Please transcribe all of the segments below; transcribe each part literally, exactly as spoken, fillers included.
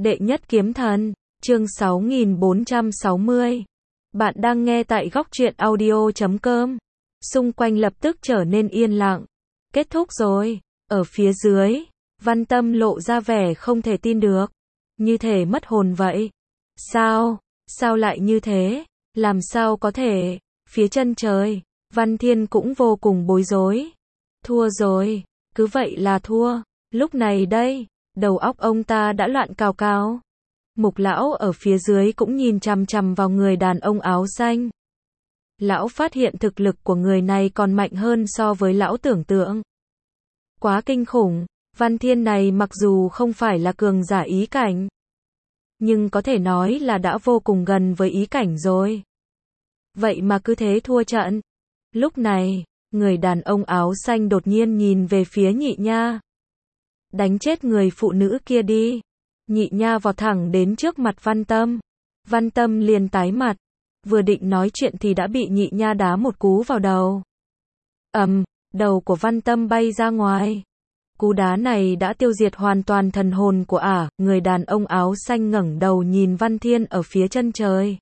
Đệ nhất kiếm thần, chương sáu nghìn bốn trăm sáu mươi. Bạn đang nghe tại góc truyện audio chấm com. Xung quanh lập tức trở nên yên lặng. Kết thúc rồi. Ở phía dưới, Văn Tâm lộ ra vẻ không thể tin được. Như thể mất hồn vậy. Sao? Sao lại như thế? Làm sao có thể? Phía chân trời, Văn Thiên cũng vô cùng bối rối. Thua rồi. Cứ vậy là thua. Lúc này đây, đầu óc ông ta đã loạn cào cào. Mục lão ở phía dưới cũng nhìn chằm chằm vào người đàn ông áo xanh. Lão phát hiện thực lực của người này còn mạnh hơn so với lão tưởng tượng. Quá kinh khủng, Văn Thiên này mặc dù không phải là cường giả ý cảnh, nhưng có thể nói là đã vô cùng gần với ý cảnh rồi. Vậy mà cứ thế thua trận. Lúc này, người đàn ông áo xanh đột nhiên nhìn về phía Nhị Nha. Đánh chết người phụ nữ kia đi. Nhị Nha vọt thẳng đến trước mặt Văn Tâm. Văn Tâm liền tái mặt. Vừa định nói chuyện thì đã bị Nhị Nha đá một cú vào đầu. Ầm, đầu của Văn Tâm bay ra ngoài. Cú đá này đã tiêu diệt hoàn toàn thần hồn của ả. Người đàn ông áo xanh ngẩng đầu nhìn Văn Thiên ở phía chân trời.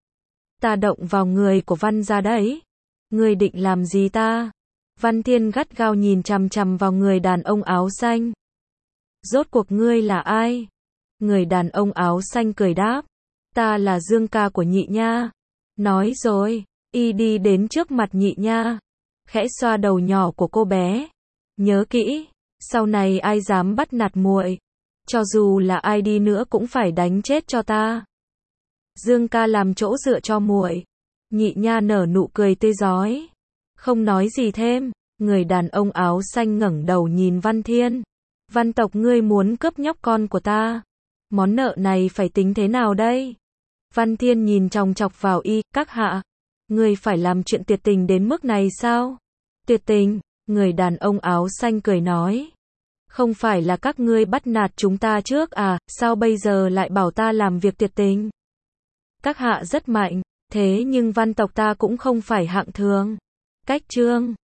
Ta động vào người của Văn gia đấy. Ngươi định làm gì ta? Văn Thiên gắt gao nhìn chằm chằm vào người đàn ông áo xanh. Rốt cuộc ngươi là ai? Người đàn ông áo xanh cười đáp. Ta là Dương ca của Nhị Nha. Nói rồi, y đi đến trước mặt Nhị Nha. Khẽ xoa đầu nhỏ của cô bé. Nhớ kỹ, sau này ai dám bắt nạt muội, cho dù là ai đi nữa cũng phải đánh chết cho ta. Dương ca làm chỗ dựa cho muội. Nhị Nha nở nụ cười tươi rói. Không nói gì thêm, người đàn ông áo xanh ngẩng đầu nhìn Văn Thiên. Văn tộc ngươi muốn cướp nhóc con của ta. Món nợ này phải tính thế nào đây? Văn Thiên nhìn chòng chọc vào y, các hạ. Ngươi phải làm chuyện tuyệt tình đến mức này sao? Tuyệt tình, người đàn ông áo xanh cười nói. Không phải là các ngươi bắt nạt chúng ta trước à, sao bây giờ lại bảo ta làm việc tuyệt tình? Các hạ rất mạnh, thế nhưng văn tộc ta cũng không phải hạng thường. Cách chương